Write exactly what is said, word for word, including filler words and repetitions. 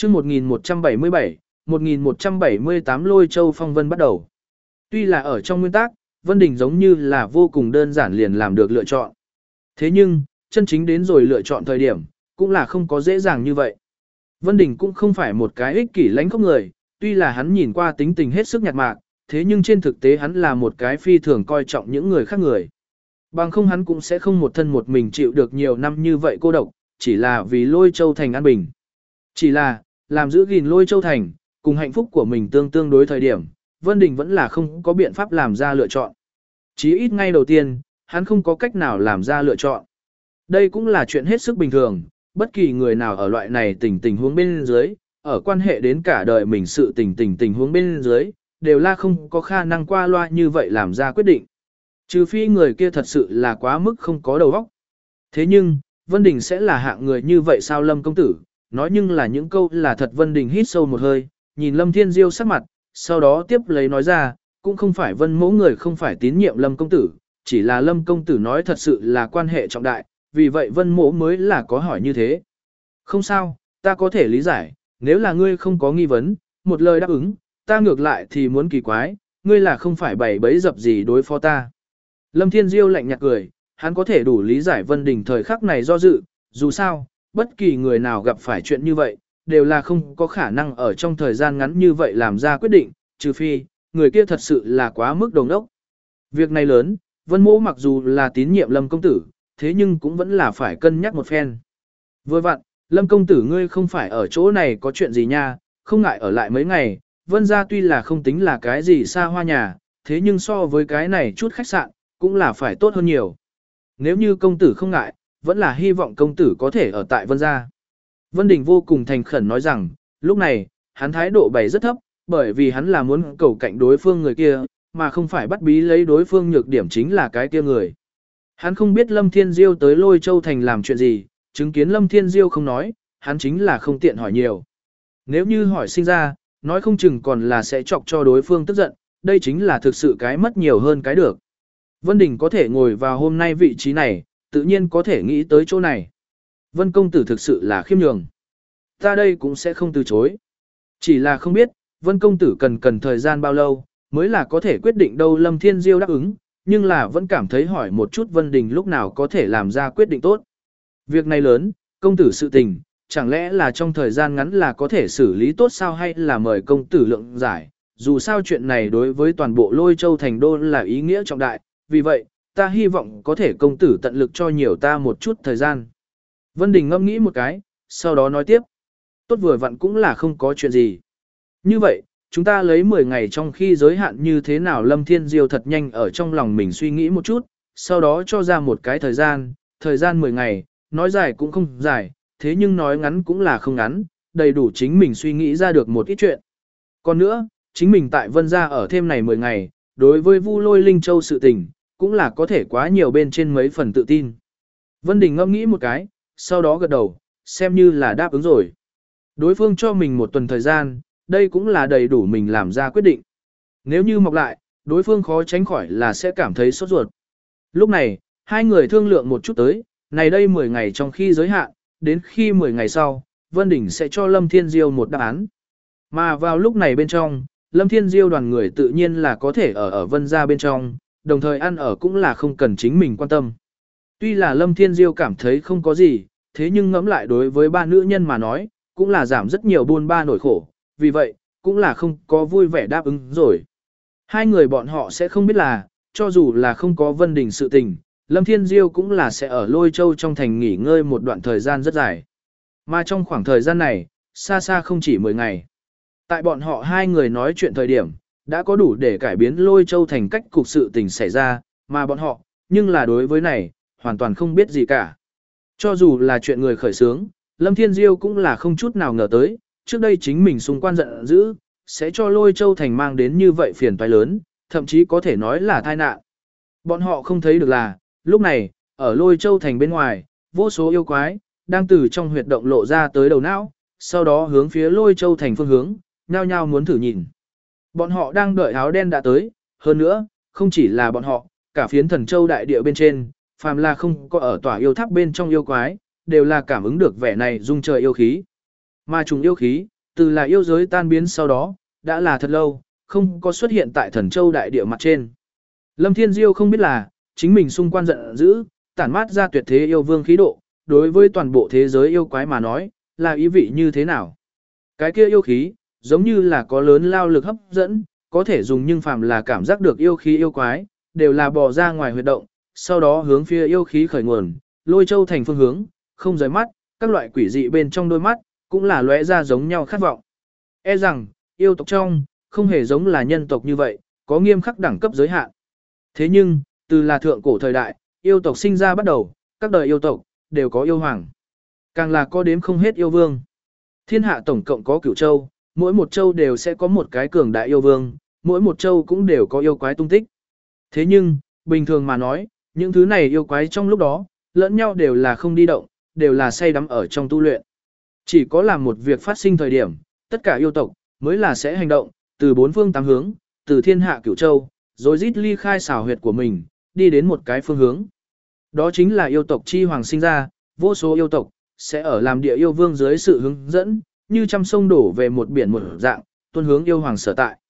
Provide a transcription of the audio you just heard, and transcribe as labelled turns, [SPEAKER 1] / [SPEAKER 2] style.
[SPEAKER 1] chương một nghìn một trăm bảy mươi bảy, một nghìn một trăm bảy mươi tám Lôi Châu Phong Vân bắt đầu. Tuy là ở trong nguyên tắc, Vân Đình giống như là vô cùng đơn giản liền làm được lựa chọn. Thế nhưng, chân chính đến rồi lựa chọn thời điểm, cũng là không có dễ dàng như vậy. Vân Đình cũng không phải một cái ích kỷ lãnh khốc người, tuy là hắn nhìn qua tính tình hết sức nhạt mạc, thế nhưng trên thực tế hắn là một cái phi thường coi trọng những người khác người. Bằng không hắn cũng sẽ không một thân một mình chịu được nhiều năm như vậy cô độc, chỉ là vì Lôi Châu Thành an bình. Chỉ là, làm giữ gìn Lôi Châu Thành, cùng hạnh phúc của mình tương tương đối thời điểm, Vân Đình vẫn là không có biện pháp làm ra lựa chọn. Chí ít ngay đầu tiên, hắn không có cách nào làm ra lựa chọn. Đây cũng là chuyện hết sức bình thường, bất kỳ người nào ở loại này tình tình huống bên dưới, ở quan hệ đến cả đời mình sự tình tình tình huống bên dưới, đều là không có khả năng qua loa như vậy làm ra quyết định. Trừ phi người kia thật sự là quá mức không có đầu óc. Thế nhưng, Vân Đình sẽ là hạng người như vậy sao Lâm công tử? Nói nhưng là những câu là thật. Vân Đình hít sâu một hơi, nhìn Lâm Thiên Diêu sắc mặt, sau đó tiếp lấy nói ra, cũng không phải Vân mẫu người không phải tín nhiệm Lâm công tử, chỉ là Lâm công tử nói thật sự là quan hệ trọng đại, vì vậy Vân mẫu mới là có hỏi như thế. Không sao, ta có thể lý giải, nếu là ngươi không có nghi vấn, một lời đáp ứng, ta ngược lại thì muốn kỳ quái, ngươi là không phải bày bẫy dập gì đối phó ta. Lâm Thiên Diêu lạnh nhạt cười, hắn có thể đủ lý giải Vân Đình thời khắc này do dự, dù sao, bất kỳ người nào gặp phải chuyện như vậy, đều là không có khả năng ở trong thời gian ngắn như vậy làm ra quyết định, trừ phi, người kia thật sự là quá mức đồng đốc. Việc này lớn, Vân Mỗ mặc dù là tín nhiệm Lâm công tử, thế nhưng cũng vẫn là phải cân nhắc một phen. Vừa vặn, Lâm công tử ngươi không phải ở chỗ này có chuyện gì nha, không ngại ở lại mấy ngày, Vân gia tuy là không tính là cái gì xa hoa nhà, thế nhưng so với cái này chút khách sạn, cũng là phải tốt hơn nhiều. Nếu như công tử không ngại, vẫn là hy vọng công tử có thể ở tại Vân gia. Vân Đình vô cùng thành khẩn nói rằng, lúc này, hắn thái độ bày rất thấp, bởi vì hắn là muốn cầu cạnh đối phương người kia, mà không phải bắt bí lấy đối phương nhược điểm chính là cái kia người. Hắn không biết Lâm Thiên Diêu tới Lôi Châu Thành làm chuyện gì, chứng kiến Lâm Thiên Diêu không nói, hắn chính là không tiện hỏi nhiều. Nếu như hỏi sinh ra, nói không chừng còn là sẽ chọc cho đối phương tức giận, đây chính là thực sự cái mất nhiều hơn cái được. Vân Đình có thể ngồi vào hôm nay vị trí này, tự nhiên có thể nghĩ tới chỗ này. Vân công tử thực sự là khiêm nhường. Ta đây cũng sẽ không từ chối. Chỉ là không biết, Vân công tử cần cần thời gian bao lâu, mới là có thể quyết định đâu. Lâm Thiên Diêu đáp ứng, nhưng là vẫn cảm thấy hỏi một chút Vân Đình lúc nào có thể làm ra quyết định tốt. Việc này lớn, công tử sự tình, chẳng lẽ là trong thời gian ngắn là có thể xử lý tốt sao, hay là mời công tử lượng giải. Dù sao chuyện này đối với toàn bộ Lôi Châu Thành đô là ý nghĩa trọng đại, vì vậy, ta hy vọng có thể công tử tận lực cho nhiều ta một chút thời gian. Vân Đình ngẫm nghĩ một cái, sau đó nói tiếp. Tốt vừa vặn cũng là không có chuyện gì. Như vậy, chúng ta lấy mười ngày trong khi giới hạn như thế nào? Lâm Thiên Diêu thật nhanh ở trong lòng mình suy nghĩ một chút, sau đó cho ra một cái thời gian, thời gian mười ngày, nói dài cũng không dài, thế nhưng nói ngắn cũng là không ngắn, đầy đủ chính mình suy nghĩ ra được một ít chuyện. Còn nữa, chính mình tại Vân gia ở thêm này mười ngày, đối với Vu Lôi Linh Châu sự tình, cũng là có thể quá nhiều bên trên mấy phần tự tin. Vân Đình ngẫm nghĩ một cái, sau đó gật đầu, xem như là đáp ứng rồi. Đối phương cho mình một tuần thời gian, đây cũng là đầy đủ mình làm ra quyết định. Nếu như mọc lại, đối phương khó tránh khỏi là sẽ cảm thấy sốt ruột. Lúc này, hai người thương lượng một chút tới, này đây mười ngày trong khi giới hạn, đến khi mười ngày sau, Vân Đình sẽ cho Lâm Thiên Diêu một đáp án. Mà vào lúc này bên trong, Lâm Thiên Diêu đoàn người tự nhiên là có thể ở ở Vân gia bên trong, đồng thời ăn ở cũng là không cần chính mình quan tâm. Tuy là Lâm Thiên Diêu cảm thấy không có gì, thế nhưng ngẫm lại đối với ba nữ nhân mà nói, cũng là giảm rất nhiều buôn ba nỗi khổ, vì vậy, cũng là không có vui vẻ đáp ứng rồi. Hai người bọn họ sẽ không biết là, cho dù là không có Vân Đình sự tình, Lâm Thiên Diêu cũng là sẽ ở Lôi Châu trong thành nghỉ ngơi một đoạn thời gian rất dài. Mà trong khoảng thời gian này, xa xa không chỉ mười ngày. Tại bọn họ hai người nói chuyện thời điểm, đã có đủ để cải biến Lôi Châu thành cách cục sự tình xảy ra, mà bọn họ, nhưng là đối với này, hoàn toàn không biết gì cả. Cho dù là chuyện người khởi xướng, Lâm Thiên Diêu cũng là không chút nào ngờ tới, trước đây chính mình xung quan giận dữ, sẽ cho Lôi Châu thành mang đến như vậy phiền toái lớn, thậm chí có thể nói là tai nạn. Bọn họ không thấy được là, lúc này, ở Lôi Châu thành bên ngoài, vô số yêu quái, đang từ trong huyệt động lộ ra tới đầu não, sau đó hướng phía Lôi Châu thành phương hướng, nhao nhao muốn thử nhìn. Bọn họ đang đợi áo đen đã tới, hơn nữa, không chỉ là bọn họ, cả phiến Thần Châu đại địa bên trên, phàm là không có ở tòa yêu tháp bên trong yêu quái, đều là cảm ứng được vẻ này dung trời yêu khí. Mà trùng yêu khí, từ là yêu giới tan biến sau đó, đã là thật lâu, không có xuất hiện tại Thần Châu đại địa mặt trên. Lâm Thiên Diêu không biết là, chính mình xung quanh giận dữ, tản mát ra tuyệt thế yêu vương khí độ, đối với toàn bộ thế giới yêu quái mà nói, là ý vị như thế nào. Cái kia yêu khí, giống như là có lớn lao lực hấp dẫn, có thể dùng nhưng phàm là cảm giác được yêu khí yêu quái, đều là bò ra ngoài huyệt động, sau đó hướng phía yêu khí khởi nguồn, lôi châu thành phương hướng, không rời mắt, các loại quỷ dị bên trong đôi mắt, cũng là lóe ra giống nhau khát vọng. E rằng, yêu tộc trong, không hề giống là nhân tộc như vậy, có nghiêm khắc đẳng cấp giới hạn. Thế nhưng, từ là thượng cổ thời đại, yêu tộc sinh ra bắt đầu, các đời yêu tộc, đều có yêu hoàng. Càng là có đếm không hết yêu vương. Thiên hạ tổng cộng có cửu châu, mỗi một châu đều sẽ có một cái cường đại yêu vương, mỗi một châu cũng đều có yêu quái tung tích. Thế nhưng, bình thường mà nói, những thứ này yêu quái trong lúc đó, lẫn nhau đều là không đi động, đều là say đắm ở trong tu luyện. Chỉ có làm một việc phát sinh thời điểm, tất cả yêu tộc, mới là sẽ hành động, từ bốn phương tám hướng, từ thiên hạ cửu châu, rồi rít ly khai xảo huyệt của mình, đi đến một cái phương hướng. Đó chính là yêu tộc chi hoàng sinh ra, vô số yêu tộc, sẽ ở làm địa yêu vương dưới sự hướng dẫn, như trăm sông đổ về một biển một dạng, tuân hướng yêu hoàng sở tại.